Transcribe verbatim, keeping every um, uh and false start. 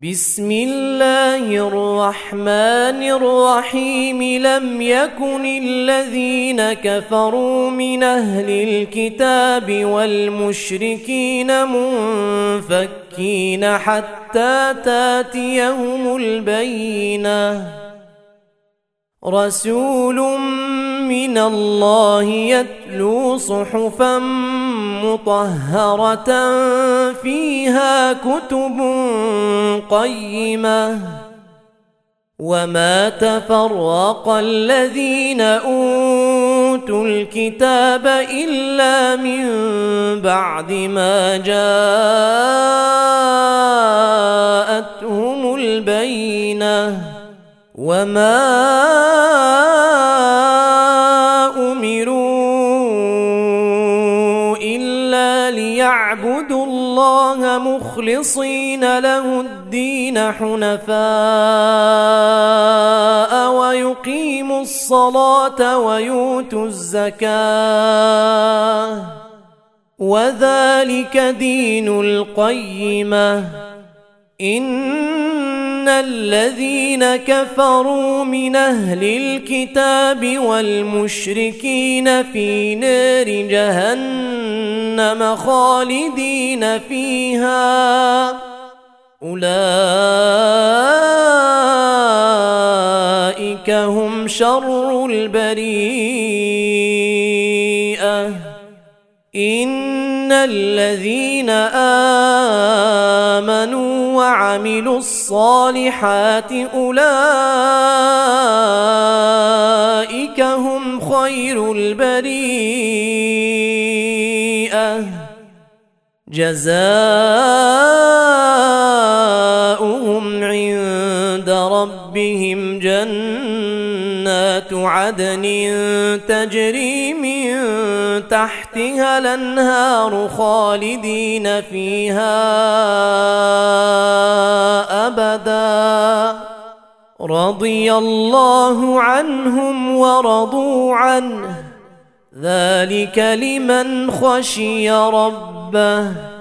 بسم الله الرحمن الرحيم لم يكن الذين كفروا من أهل الكتاب والمشركين منفكين حتى تاتيهم البينة رسول من الله يتلو صحفا مطهرة فيها كتب قيمة وما تفرق الذين أوتوا الكتاب إلا من بعد ما جاءتهم البينة وما أمروا إلا ليعبدوا الله مخلصين له الدين حنفاء ويقيموا الصلاة ويؤتوا الزكاة وذلك دين القيمة إن الذين كفروا من أهل الكتاب والمشركين في نار جهنم خالدين فيها أولئك هم شر البريئة إن الذين آمنوا وعملوا الصالحات أولئك هم خير البريئة جزاؤهم عند ربهم جنات عدن تجري من تحتها الأنهار خالدين فيها أبدا رضي الله عنهم ورضوا عنه ذلك لمن خشي ربه